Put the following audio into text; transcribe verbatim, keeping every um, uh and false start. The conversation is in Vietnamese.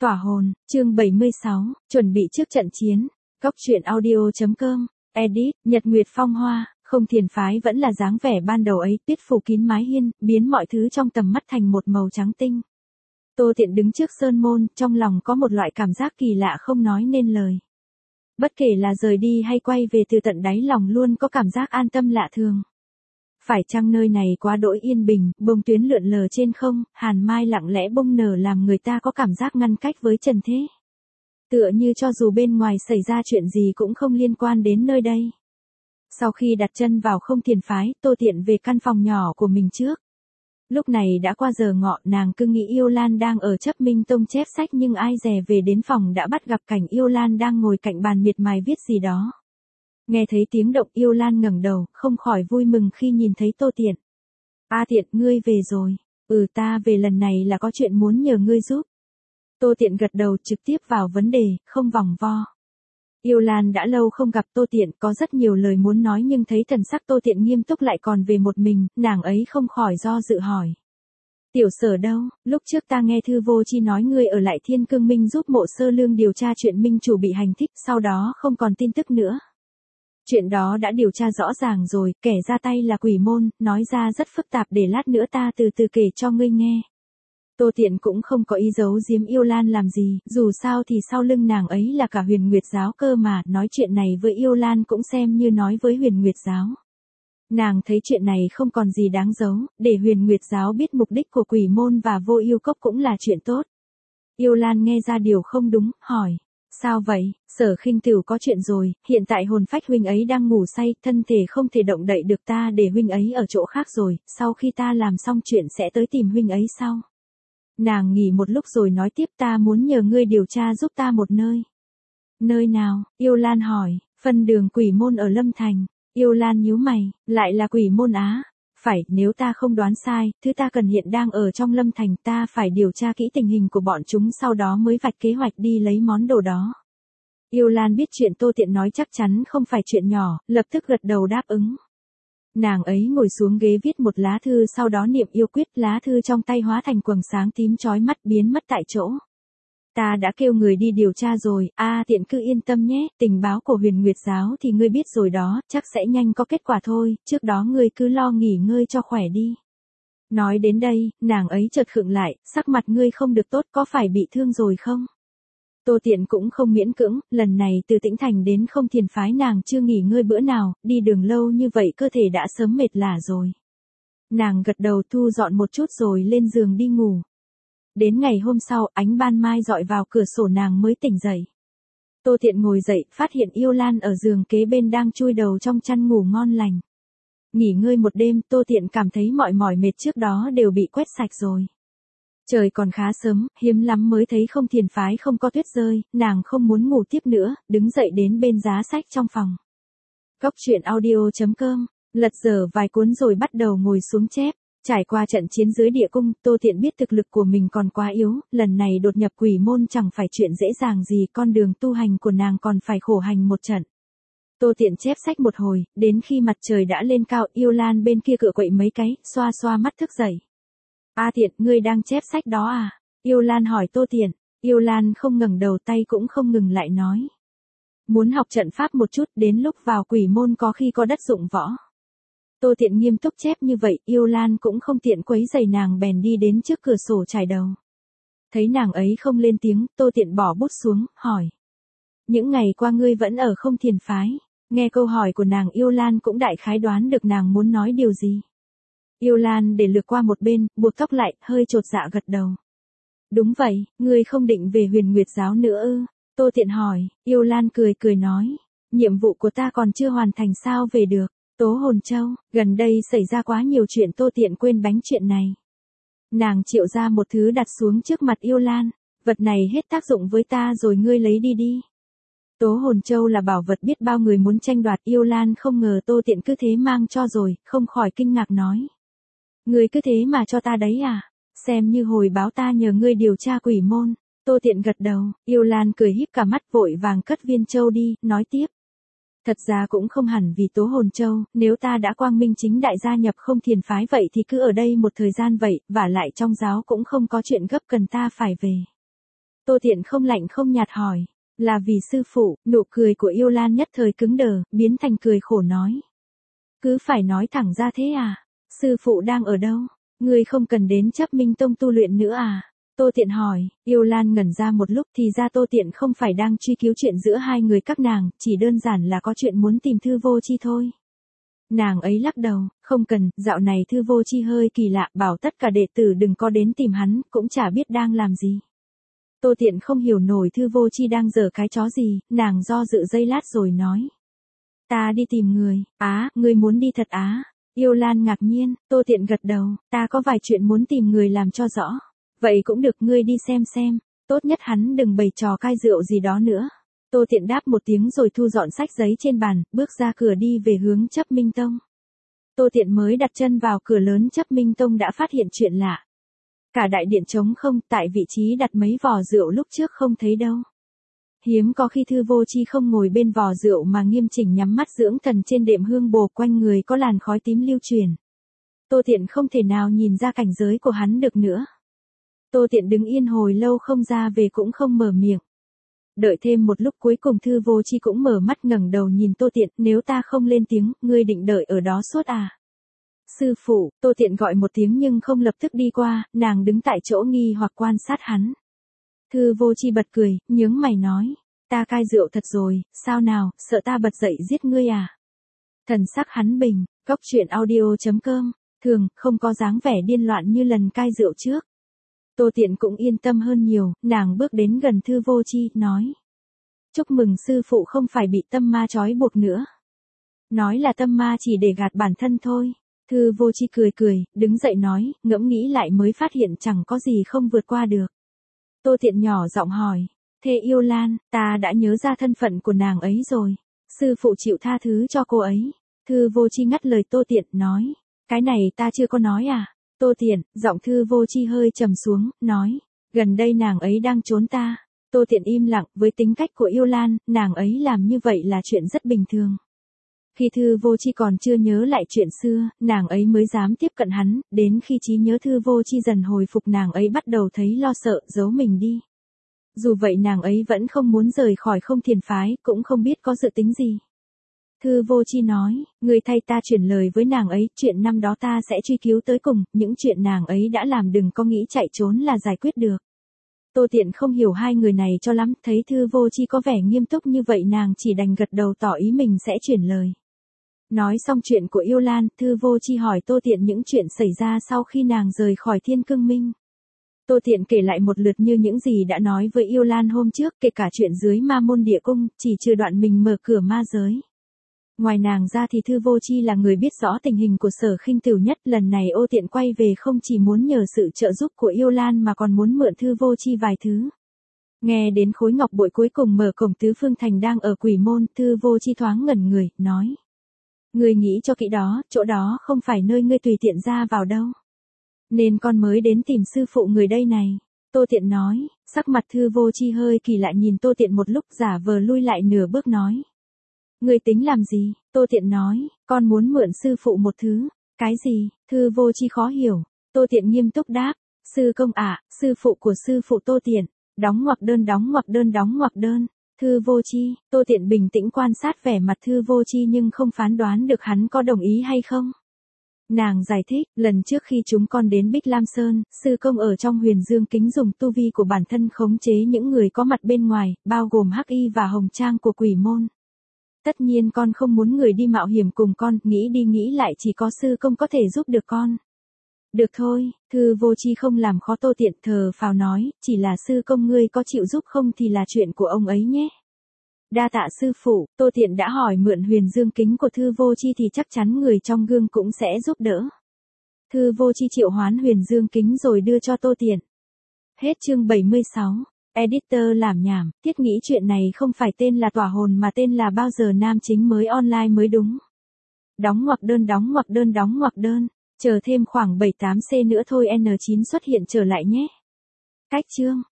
Tỏa hồn, chương bảy mươi sáu, chuẩn bị trước trận chiến. Góc truyện audio.com, edit, Nhật Nguyệt Phong Hoa, không thiền phái vẫn là dáng vẻ ban đầu ấy, tuyết phủ kín mái hiên, biến mọi thứ trong tầm mắt thành một màu trắng tinh. Tô Tiện đứng trước sơn môn, trong lòng có một loại cảm giác kỳ lạ không nói nên lời. Bất kể là rời đi hay quay về từ tận đáy lòng luôn có cảm giác an tâm lạ thường. Phải chăng nơi này quá đỗi yên bình, bông tuyến lượn lờ trên không, hàn mai lặng lẽ bông nở làm người ta có cảm giác ngăn cách với trần thế. Tựa như cho dù bên ngoài xảy ra chuyện gì cũng không liên quan đến nơi đây. Sau khi đặt chân vào không thiền phái, Tô Tiện về căn phòng nhỏ của mình trước. Lúc này đã qua giờ ngọ, nàng cứ nghĩ Yêu Lan đang ở Chấp Minh Tông chép sách, nhưng ai dè về đến phòng đã bắt gặp cảnh Yêu Lan đang ngồi cạnh bàn miệt mài viết gì đó. Nghe thấy tiếng động, Yêu Lan ngẩng đầu, không khỏi vui mừng khi nhìn thấy Tô Tiện. "A Tiện, ngươi về rồi." "Ừ, ta về lần này là có chuyện muốn nhờ ngươi giúp." Tô Tiện gật đầu, trực tiếp vào vấn đề, không vòng vo. Yêu Lan đã lâu không gặp Tô Tiện, có rất nhiều lời muốn nói nhưng thấy thần sắc Tô Tiện nghiêm túc lại còn về một mình, nàng ấy không khỏi do dự hỏi. "Tiểu Sở đâu? Lúc trước ta nghe Thư Vô Chi nói ngươi ở lại Thiên Cương Minh giúp Mộ Sơ Lương điều tra chuyện minh chủ bị hành thích, sau đó không còn tin tức nữa." "Chuyện đó đã điều tra rõ ràng rồi, kẻ ra tay là Quỷ Môn, nói ra rất phức tạp, để lát nữa ta từ từ kể cho ngươi nghe." Tô Tiện cũng không có ý giấu giếm Yêu Lan làm gì, dù sao thì sau lưng nàng ấy là cả Huyền Nguyệt Giáo cơ mà, nói chuyện này với Yêu Lan cũng xem như nói với Huyền Nguyệt Giáo. Nàng thấy chuyện này không còn gì đáng giấu, để Huyền Nguyệt Giáo biết mục đích của Quỷ Môn và Vô Ưu Cốc cũng là chuyện tốt. Yêu Lan nghe ra điều không đúng, hỏi. "Sao vậy? Sở Khinh Tửu có chuyện rồi, hiện tại hồn phách huynh ấy đang ngủ say, thân thể không thể động đậy được, ta để huynh ấy ở chỗ khác rồi, sau khi ta làm xong chuyện sẽ tới tìm huynh ấy sau." Nàng nghỉ một lúc rồi nói tiếp, "Ta muốn nhờ ngươi điều tra giúp ta một nơi." "Nơi nào?" Yêu Lan hỏi. "Phân đường Quỷ Môn ở Lâm Thành." Yêu Lan nhíu mày, "Lại là Quỷ Môn á?" "Phải, nếu ta không đoán sai, thứ ta cần hiện đang ở trong Lâm Thành, ta phải điều tra kỹ tình hình của bọn chúng sau đó mới vạch kế hoạch đi lấy món đồ đó." Yêu Lan biết chuyện Tô Tiện nói chắc chắn không phải chuyện nhỏ, lập tức gật đầu đáp ứng. Nàng ấy ngồi xuống ghế viết một lá thư, sau đó niệm yêu quyết, lá thư trong tay hóa thành quầng sáng tím chói mắt biến mất tại chỗ. "Ta đã kêu người đi điều tra rồi, a Tiện cứ yên tâm nhé, tình báo của Huyền Nguyệt Giáo thì ngươi biết rồi đó, chắc sẽ nhanh có kết quả thôi, trước đó ngươi cứ lo nghỉ ngơi cho khỏe đi." Nói đến đây, nàng ấy chợt khựng lại, "Sắc mặt ngươi không được tốt, có phải bị thương rồi không?" Tô Tiện cũng không miễn cưỡng, lần này từ Tĩnh Thành đến không thiền phái nàng chưa nghỉ ngơi bữa nào, đi đường lâu như vậy cơ thể đã sớm mệt lả rồi. Nàng gật đầu thu dọn một chút rồi lên giường đi ngủ. Đến ngày hôm sau, ánh ban mai dọi vào cửa sổ nàng mới tỉnh dậy. Tô Tiện ngồi dậy, phát hiện Yêu Lan ở giường kế bên đang chui đầu trong chăn ngủ ngon lành. Nghỉ ngơi một đêm, Tô Tiện cảm thấy mọi mỏi mệt trước đó đều bị quét sạch rồi. Trời còn khá sớm, hiếm lắm mới thấy không thiền phái không có tuyết rơi, nàng không muốn ngủ tiếp nữa, đứng dậy đến bên giá sách trong phòng. Góc truyện audio.com, lật dở vài cuốn rồi bắt đầu ngồi xuống chép. Trải qua trận chiến dưới địa cung, Tô Tiện biết thực lực của mình còn quá yếu, lần này đột nhập Quỷ Môn chẳng phải chuyện dễ dàng gì, con đường tu hành của nàng còn phải khổ hành một trận. Tô Tiện chép sách một hồi, đến khi mặt trời đã lên cao, Yêu Lan bên kia cựa quậy mấy cái, xoa xoa mắt thức dậy. "A Tiện, ngươi đang chép sách đó à?" Yêu Lan hỏi Tô Tiện. Yêu Lan không ngẩng đầu, tay cũng không ngừng lại nói. "Muốn học trận pháp một chút, đến lúc vào Quỷ Môn có khi có đất dụng võ." Tô Tiện nghiêm túc chép như vậy, Yêu Lan cũng không tiện quấy rầy nàng bèn đi đến trước cửa sổ trải đầu. Thấy nàng ấy không lên tiếng, Tô Tiện bỏ bút xuống, hỏi. "Những ngày qua ngươi vẫn ở không thiền phái?" Nghe câu hỏi của nàng, Yêu Lan cũng đại khái đoán được nàng muốn nói điều gì. Yêu Lan để lược qua một bên, buộc tóc lại, hơi chột dạ gật đầu. "Đúng vậy, ngươi không định về Huyền Nguyệt Giáo nữa ư?" Tô Tiện hỏi. Yêu Lan cười cười nói. "Nhiệm vụ của ta còn chưa hoàn thành sao về được." Tố Hồn Châu, gần đây xảy ra quá nhiều chuyện, Tô Tiện quên bánh chuyện này. Nàng triệu ra một thứ đặt xuống trước mặt Yêu Lan. "Vật này hết tác dụng với ta rồi, ngươi lấy đi đi." Tố Hồn Châu là bảo vật biết bao người muốn tranh đoạt, Yêu Lan không ngờ Tô Tiện cứ thế mang cho rồi, không khỏi kinh ngạc nói. "Ngươi cứ thế mà cho ta đấy à? Xem như hồi báo ta nhờ ngươi điều tra Quỷ Môn." Tô Tiện gật đầu, Yêu Lan cười híp cả mắt vội vàng cất viên châu đi, nói tiếp. "Thật ra cũng không hẳn vì Tố Hồn Châu, nếu ta đã quang minh chính đại gia nhập không thiền phái vậy thì cứ ở đây một thời gian vậy, vả lại trong giáo cũng không có chuyện gấp cần ta phải về." Tô Tiện không lạnh không nhạt hỏi. Là vì sư phụ, nụ cười của Yêu Lan nhất thời cứng đờ, biến thành cười khổ nói. Cứ phải nói thẳng ra thế à? Sư phụ đang ở đâu? Ngươi không cần đến Chấp Minh Tông tu luyện nữa à? Tô Tiện hỏi. Yêu Lan ngẩn ra một lúc thì ra Tô Tiện không phải đang truy cứu chuyện giữa hai người các nàng, chỉ đơn giản là có chuyện muốn tìm Thư Vô Chi thôi. Nàng ấy lắc đầu, không cần, dạo này Thư Vô Chi hơi kỳ lạ, bảo tất cả đệ tử đừng có đến tìm hắn, cũng chả biết đang làm gì. Tô Tiện không hiểu nổi Thư Vô Chi đang giở cái chó gì, nàng do dự giây lát rồi nói. Ta đi tìm người. Á, ngươi muốn đi thật á? Yêu Lan ngạc nhiên. Tô Tiện gật đầu, ta có vài chuyện muốn tìm người làm cho rõ. Vậy cũng được, ngươi đi xem xem, tốt nhất hắn đừng bày trò cai rượu gì đó nữa. Tô Tiện đáp một tiếng rồi thu dọn sách giấy trên bàn, bước ra cửa đi về hướng Chấp Minh Tông. Tô Tiện mới đặt chân vào cửa lớn Chấp Minh Tông đã phát hiện chuyện lạ. Cả đại điện trống không, tại vị trí đặt mấy vò rượu lúc trước không thấy đâu. Hiếm có khi Thư Vô Chi không ngồi bên vò rượu mà nghiêm chỉnh nhắm mắt dưỡng thần trên đệm hương bồ, quanh người có làn khói tím lưu truyền. Tô Tiện không thể nào nhìn ra cảnh giới của hắn được nữa. Tô Tiện đứng yên hồi lâu không ra về cũng không mở miệng. Đợi thêm một lúc cuối cùng Thư Vô Chi cũng mở mắt ngẩng đầu nhìn Tô Tiện, nếu ta không lên tiếng, ngươi định đợi ở đó suốt à? Sư phụ, Tô Tiện gọi một tiếng nhưng không lập tức đi qua, nàng đứng tại chỗ nghi hoặc quan sát hắn. Thư Vô Chi bật cười, nhướng mày nói, ta cai rượu thật rồi, sao nào, sợ ta bật dậy giết ngươi à? Thần sắc hắn bình, góc truyện audio chấm com, thường, không có dáng vẻ điên loạn như lần cai rượu trước. Tô Tiện cũng yên tâm hơn nhiều, nàng bước đến gần Thư Vô Chi, nói. Chúc mừng sư phụ không phải bị tâm ma trói buộc nữa. Nói là tâm ma chỉ để gạt bản thân thôi. Thư Vô Chi cười cười, đứng dậy nói, ngẫm nghĩ lại mới phát hiện chẳng có gì không vượt qua được. Tô Tiện nhỏ giọng hỏi, thế Yêu Lan, ta đã nhớ ra thân phận của nàng ấy rồi. Sư phụ chịu tha thứ cho cô ấy. Thư Vô Chi ngắt lời Tô Tiện, nói, cái này ta chưa có nói à? Tô Tiện, giọng Thư Vô Chi hơi trầm xuống, nói, gần đây nàng ấy đang trốn ta. Tô Tiện im lặng, với tính cách của Yêu Lan, nàng ấy làm như vậy là chuyện rất bình thường. Khi Thư Vô Chi còn chưa nhớ lại chuyện xưa, nàng ấy mới dám tiếp cận hắn, đến khi trí nhớ Thư Vô Chi dần hồi phục nàng ấy bắt đầu thấy lo sợ, giấu mình đi. Dù vậy nàng ấy vẫn không muốn rời khỏi Không Thiền phái, cũng không biết có dự tính gì. Thư Vô Chi nói, người thay ta chuyển lời với nàng ấy, chuyện năm đó ta sẽ truy cứu tới cùng, những chuyện nàng ấy đã làm đừng có nghĩ chạy trốn là giải quyết được. Tô Tiện không hiểu hai người này cho lắm, thấy Thư Vô Chi có vẻ nghiêm túc như vậy nàng chỉ đành gật đầu tỏ ý mình sẽ chuyển lời. Nói xong chuyện của Yêu Lan, Thư Vô Chi hỏi Tô Tiện những chuyện xảy ra sau khi nàng rời khỏi Thiên Cương Minh. Tô Tiện kể lại một lượt như những gì đã nói với Yêu Lan hôm trước, kể cả chuyện dưới Ma Môn Địa Cung, chỉ trừ đoạn mình mở cửa ma giới. Ngoài nàng ra thì Thư Vô Chi là người biết rõ tình hình của Sở Khinh Tửu nhất, lần này Ô Tiện quay về không chỉ muốn nhờ sự trợ giúp của Yêu Lan mà còn muốn mượn Thư Vô Chi vài thứ. Nghe đến khối ngọc bội cuối cùng mở cổng Tứ Phương Thành đang ở Quỷ Môn, Thư Vô Chi thoáng ngẩn người, nói. Ngươi nghĩ cho kỹ đó, chỗ đó không phải nơi ngươi tùy tiện ra vào đâu. Nên con mới đến tìm sư phụ người đây này. Tô Tiện nói, sắc mặt Thư Vô Chi hơi kỳ lạ nhìn Tô Tiện một lúc giả vờ lui lại nửa bước nói. Ngươi tính làm gì? Tô Tiện nói, con muốn mượn sư phụ một thứ. Cái gì? Thư Vô Chi khó hiểu. Tô Tiện nghiêm túc đáp, sư công ạ, sư phụ của sư phụ Tô Tiện. Đóng ngoặc đơn đóng ngoặc đơn đóng ngoặc đơn. Thư Vô Chi, Tô Tiện bình tĩnh quan sát vẻ mặt Thư Vô Chi nhưng không phán đoán được hắn có đồng ý hay không. Nàng giải thích, lần trước khi chúng con đến Bích Lam Sơn, sư công ở trong Huyền Dương Kính dùng tu vi của bản thân khống chế những người có mặt bên ngoài, bao gồm Hắc Y và Hồng Trang của Quỷ Môn. Tất nhiên con không muốn người đi mạo hiểm cùng con, nghĩ đi nghĩ lại chỉ có sư công có thể giúp được con. Được thôi, Thư Vô Chi không làm khó Tô Tiện, thờ phào nói, chỉ là sư công ngươi có chịu giúp không thì là chuyện của ông ấy nhé. Đa tạ sư phụ, Tô Tiện đã hỏi mượn Huyền Dương Kính của Thư Vô Chi thì chắc chắn người trong gương cũng sẽ giúp đỡ. Thư Vô Chi triệu hoán Huyền Dương Kính rồi đưa cho Tô Tiện. Hết chương bảy mươi sáu. Editor làm nhảm, thiết nghĩ chuyện này không phải tên là tỏa hồn mà tên là bao giờ nam chính mới online mới đúng. Đóng ngoặc đơn đóng ngoặc đơn đóng ngoặc đơn, chờ thêm khoảng bảy tám C nữa thôi N chín xuất hiện trở lại nhé. Cách chương